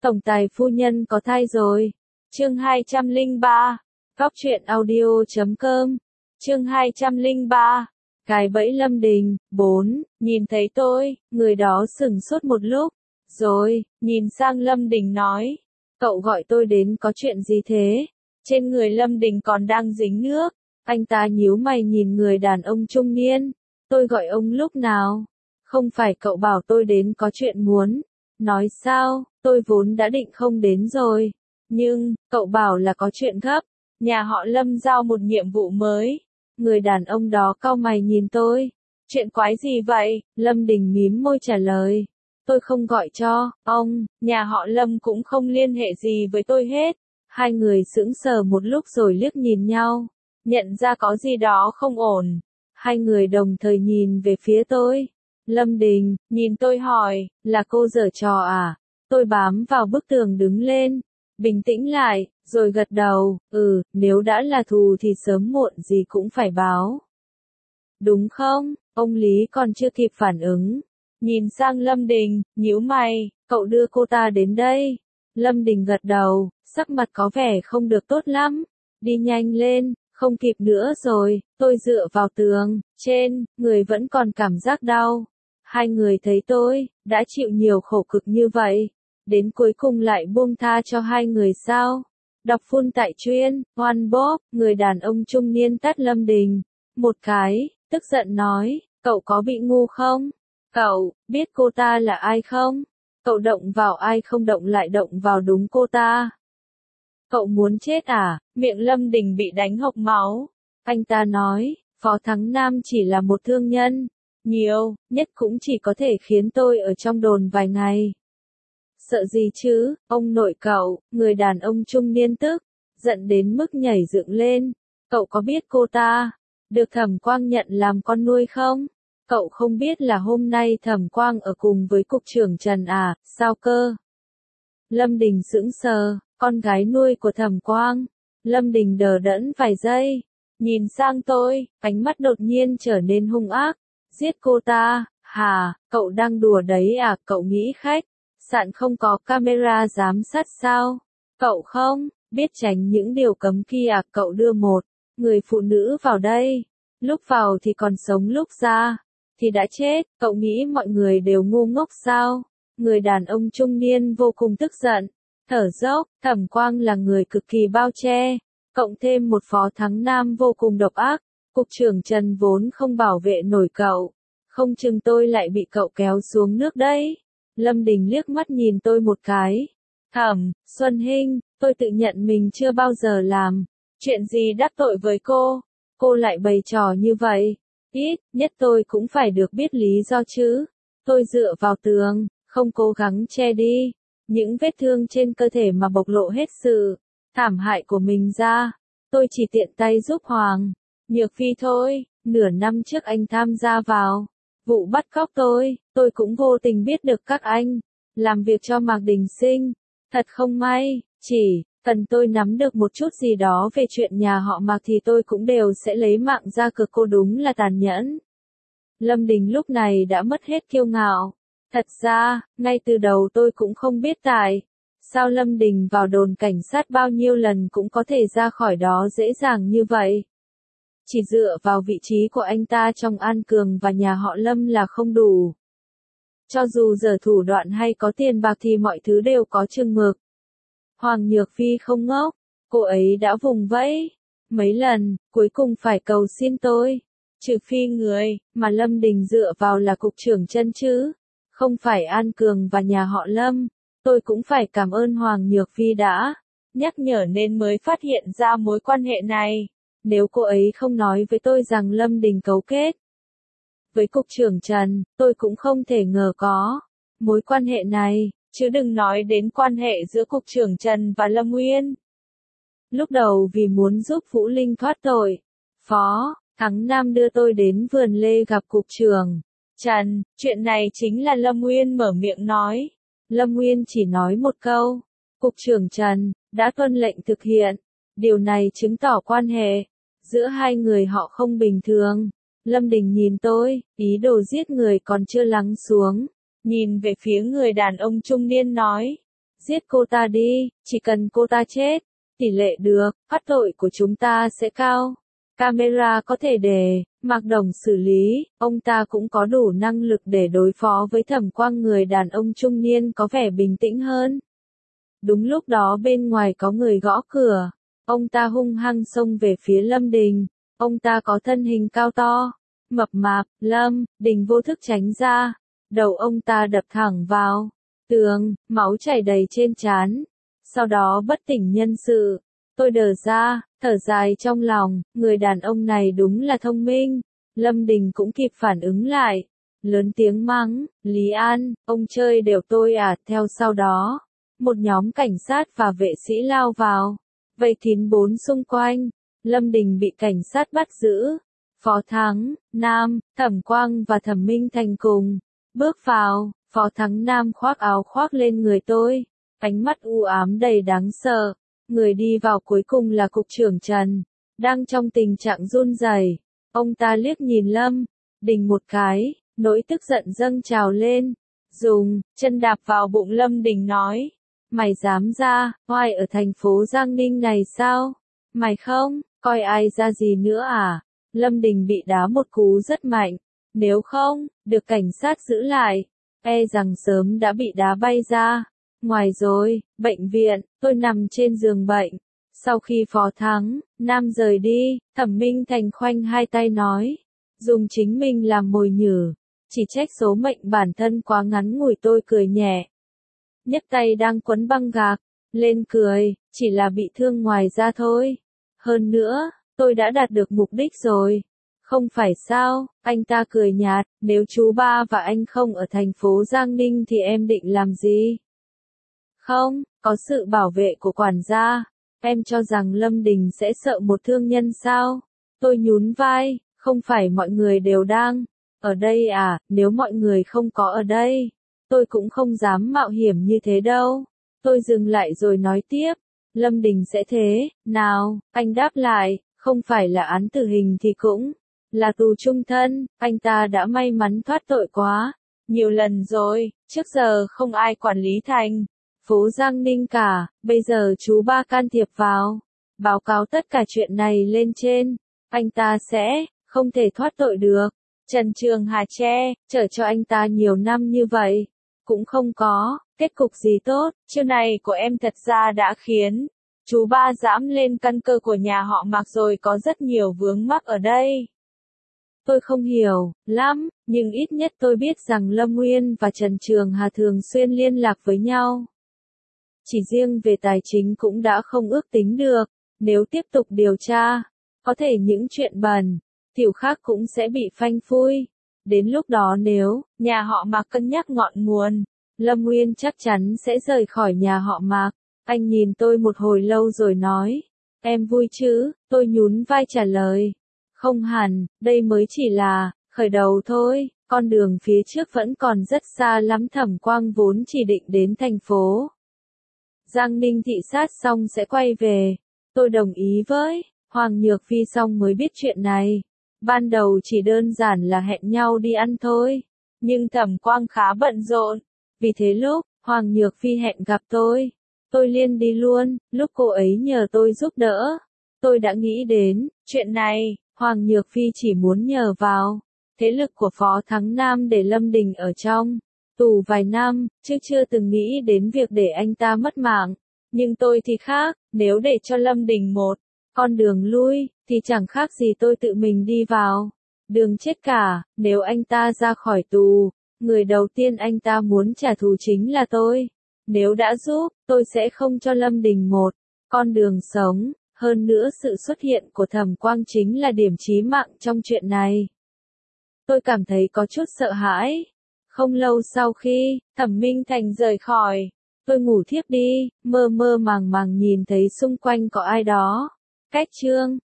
Tổng tài phu nhân có thai rồi. Chương 203. Cóc truyện audio.com. Chương 203. Cái bẫy Lâm Đình. 4. Nhìn thấy tôi, người đó sửng sốt một lúc. Rồi, nhìn sang Lâm Đình nói. Cậu gọi tôi đến có chuyện gì thế? Trên người Lâm Đình còn đang dính nước. Anh ta nhíu mày nhìn người đàn ông trung niên. Tôi gọi ông lúc nào? Không phải cậu bảo tôi đến có chuyện muốn. Nói sao, tôi vốn đã định không đến rồi. Nhưng, cậu bảo là có chuyện gấp. Nhà họ Lâm giao một nhiệm vụ mới. Người đàn ông đó cau mày nhìn tôi. Chuyện quái gì vậy? Lâm Đình mím môi trả lời. Tôi không gọi cho ông, nhà họ Lâm cũng không liên hệ gì với tôi hết. Hai người sững sờ một lúc rồi liếc nhìn nhau. Nhận ra có gì đó không ổn. Hai người đồng thời nhìn về phía tôi. Lâm Đình, nhìn tôi hỏi, là cô giở trò à? Tôi bám vào bức tường đứng lên. Bình tĩnh lại, rồi gật đầu, nếu đã là thù thì sớm muộn gì cũng phải báo. Đúng không? Ông Lý còn chưa kịp phản ứng. Nhìn sang Lâm Đình, nhíu mày, cậu đưa cô ta đến đây. Lâm Đình gật đầu, sắc mặt có vẻ không được tốt lắm. Đi nhanh lên, không kịp nữa rồi, tôi dựa vào tường, trên, người vẫn còn cảm giác đau. Hai người thấy tôi, đã chịu nhiều khổ cực như vậy. Đến cuối cùng lại buông tha cho hai người sao? Đọc phun tại chuyên, oan bóp, người đàn ông trung niên tát Lâm Đình. Một cái, tức giận nói, cậu có bị ngu không? Cậu, biết cô ta là ai không? Cậu động vào ai không động lại động vào đúng cô ta. Cậu muốn chết à? Miệng Lâm Đình bị đánh hộc máu. Anh ta nói, Phó Thắng Nam chỉ là một thương nhân. Nhiều, nhất cũng chỉ có thể khiến tôi ở trong đồn vài ngày. Sợ gì chứ, ông nội cậu, người đàn ông trung niên tức, giận đến mức nhảy dựng lên. Cậu có biết cô ta, được Thẩm Quang nhận làm con nuôi không? Cậu không biết là hôm nay Thẩm Quang ở cùng với cục trưởng Trần à, sao cơ? Lâm Đình sững sờ, con gái nuôi của Thẩm Quang. Lâm Đình đờ đẫn vài giây, nhìn sang tôi, ánh mắt đột nhiên trở nên hung ác. Giết cô ta, hả, cậu đang đùa đấy à, cậu nghĩ khách sạn không có camera giám sát sao? Cậu không biết tránh những điều cấm kia à, cậu đưa một người phụ nữ vào đây, lúc vào thì còn sống lúc ra thì đã chết, cậu nghĩ mọi người đều ngu ngốc sao? Người đàn ông trung niên vô cùng tức giận, thở dốc, Thẩm Quang là người cực kỳ bao che, cộng thêm một Phó Thắng Nam vô cùng độc ác, cục trưởng Trần vốn không bảo vệ nổi cậu, không chừng tôi lại bị cậu kéo xuống nước đấy. Lâm Đình liếc mắt nhìn tôi một cái. Thẩm Xuân Hinh, tôi tự nhận mình chưa bao giờ làm chuyện gì đắc tội với cô lại bày trò như vậy. Ít nhất tôi cũng phải được biết lý do chứ. Tôi dựa vào tường, không cố gắng che đi những vết thương trên cơ thể mà bộc lộ hết sự thảm hại của mình ra. Tôi chỉ tiện tay giúp Hoàng Nhược Phi thôi. Nửa năm trước anh tham gia vào vụ bắt cóc tôi cũng vô tình biết được các anh làm việc cho Mạc Đình Sinh. Thật không may, chỉ cần tôi nắm được một chút gì đó về chuyện nhà họ Mạc thì tôi cũng đều sẽ lấy mạng ra cược. Cô đúng là tàn nhẫn. Lâm Đình lúc này đã mất hết kiêu ngạo. Thật ra, ngay từ đầu tôi cũng không biết tại sao Lâm Đình vào đồn cảnh sát bao nhiêu lần cũng có thể ra khỏi đó dễ dàng như vậy. Chỉ dựa vào vị trí của anh ta trong An Cường và nhà họ Lâm là không đủ. Cho dù giở thủ đoạn hay có tiền bạc thì mọi thứ đều có chừng mực. Hoàng Nhược Phi không ngốc, cô ấy đã vùng vẫy mấy lần, cuối cùng phải cầu xin tôi. Trừ phi người mà Lâm Đình dựa vào là cục trưởng Trân chứ, không phải An Cường và nhà họ Lâm. Tôi cũng phải cảm ơn Hoàng Nhược Phi đã nhắc nhở nên mới phát hiện ra mối quan hệ này. Nếu cô ấy không nói với tôi rằng Lâm Đình cấu kết với cục trưởng Trần, tôi cũng không thể ngờ có mối quan hệ này, chứ đừng nói đến quan hệ giữa cục trưởng Trần và Lâm Nguyên. Lúc đầu vì muốn giúp Vũ Linh thoát tội, Phó Thắng Nam đưa tôi đến vườn lê gặp cục trưởng Trần. Chuyện này chính là Lâm Nguyên mở miệng nói. Lâm Nguyên chỉ nói một câu, cục trưởng Trần đã tuân lệnh thực hiện. Điều này chứng tỏ quan hệ giữa hai người họ không bình thường. Lâm Đình nhìn tôi, ý đồ giết người còn chưa lắng xuống. Nhìn về phía người đàn ông trung niên nói. Giết cô ta đi, chỉ cần cô ta chết, tỷ lệ được, thoát tội của chúng ta sẽ cao. Camera có thể để, Mạc Đồng xử lý, ông ta cũng có đủ năng lực để đối phó với Thẩm Quang. Người đàn ông trung niên có vẻ bình tĩnh hơn. Đúng lúc đó bên ngoài có người gõ cửa, ông ta hung hăng xông về phía Lâm Đình, ông ta có thân hình cao to, mập mạp, Lâm Đình vô thức tránh ra, đầu ông ta đập thẳng vào tường, máu chảy đầy trên trán, sau đó bất tỉnh nhân sự. Tôi đờ ra, thở dài trong lòng, người đàn ông này đúng là thông minh. Lâm Đình cũng kịp phản ứng lại, lớn tiếng mắng, Lý An, ông chơi đều tôi à. Theo sau đó, một nhóm cảnh sát và vệ sĩ lao vào, vây kín bốn xung quanh. Lâm Đình bị cảnh sát bắt giữ. Phó Thắng Nam, Thẩm Quang và Thẩm Minh Thành cùng bước vào. Phó Thắng Nam khoác áo khoác lên người tôi, ánh mắt u ám đầy đáng sợ. Người đi vào cuối cùng là cục trưởng Trần, đang trong tình trạng run rẩy. Ông ta liếc nhìn Lâm Đình một cái, nỗi tức giận dâng trào lên, dùng chân đạp vào bụng Lâm Đình nói, mày dám ra oai ở thành phố Giang Ninh này sao? Mày không coi ai ra gì nữa à? Lâm Đình bị đá một cú rất mạnh, nếu không được cảnh sát giữ lại, e rằng sớm đã bị đá bay ra ngoài rồi. Bệnh viện, tôi nằm trên giường bệnh. Sau khi Phó Thắng Nam rời đi, Thẩm Minh Thành khoanh hai tay nói, dùng chính mình làm mồi nhử, chỉ trách số mệnh bản thân quá ngắn ngủi. Tôi cười nhẹ, nhấc tay đang quấn băng gạc lên cười, chỉ là bị thương ngoài da thôi. Hơn nữa, tôi đã đạt được mục đích rồi. Không phải sao? Anh ta cười nhạt, nếu chú ba và anh không ở thành phố Giang Ninh thì em định làm gì? Không, có sự bảo vệ của quản gia. Em cho rằng Lâm Đình sẽ sợ một thương nhân sao? Tôi nhún vai, không phải mọi người đều đang ở đây à? Nếu mọi người không có ở đây, tôi cũng không dám mạo hiểm như thế đâu. Tôi dừng lại rồi nói tiếp, Lâm Đình sẽ thế nào? Anh đáp lại, không phải là án tử hình thì cũng là tù chung thân. Anh ta đã may mắn thoát tội quá nhiều lần rồi, trước giờ không ai quản lý thành phố Giang Ninh cả. Bây giờ chú ba can thiệp vào, báo cáo tất cả chuyện này lên trên, anh ta sẽ không thể thoát tội được. Trần Trường Hà che chở cho anh ta nhiều năm như vậy, cũng không có kết cục gì tốt. Chiêu này của em thật ra đã khiến chú ba dẫm lên căn cơ của nhà họ Mạc rồi, có rất nhiều vướng mắc ở đây. Tôi không hiểu lắm, nhưng ít nhất tôi biết rằng Lâm Nguyên và Trần Trường Hà thường xuyên liên lạc với nhau. Chỉ riêng về tài chính cũng đã không ước tính được, nếu tiếp tục điều tra, có thể những chuyện bẩn thỉu khác cũng sẽ bị phanh phui. Đến lúc đó nếu nhà họ Mạc cân nhắc ngọn nguồn, Lâm Nguyên chắc chắn sẽ rời khỏi nhà họ Mạc. Anh nhìn tôi một hồi lâu rồi nói, em vui chứ? Tôi nhún vai trả lời, không hẳn, đây mới chỉ là khởi đầu thôi, con đường phía trước vẫn còn rất xa lắm. Thẩm Quang vốn chỉ định đến thành phố Giang Ninh thị sát xong sẽ quay về. Tôi đồng ý với Hoàng Nhược Phi xong mới biết chuyện này. Ban đầu chỉ đơn giản là hẹn nhau đi ăn thôi, nhưng Thẩm Quang khá bận rộn, vì thế lúc Hoàng Nhược Phi hẹn gặp tôi liền đi luôn. Lúc cô ấy nhờ tôi giúp đỡ, tôi đã nghĩ đến chuyện này. Hoàng Nhược Phi chỉ muốn nhờ vào thế lực của Phó Thắng Nam để Lâm Đình ở trong tù vài năm, chứ chưa từng nghĩ đến việc để anh ta mất mạng. Nhưng tôi thì khác, nếu để cho Lâm Đình một con đường lui, thì chẳng khác gì tôi tự mình đi vào đường chết cả. Nếu anh ta ra khỏi tù, người đầu tiên anh ta muốn trả thù chính là tôi. Nếu đã giúp, tôi sẽ không cho Lâm Đình một con đường sống. Hơn nữa sự xuất hiện của Thẩm Quang chính là điểm chí mạng trong chuyện này. Tôi cảm thấy có chút sợ hãi. Không lâu sau khi Thẩm Minh Thành rời khỏi, tôi ngủ thiếp đi, mơ mơ màng màng nhìn thấy xung quanh có ai đó cách chương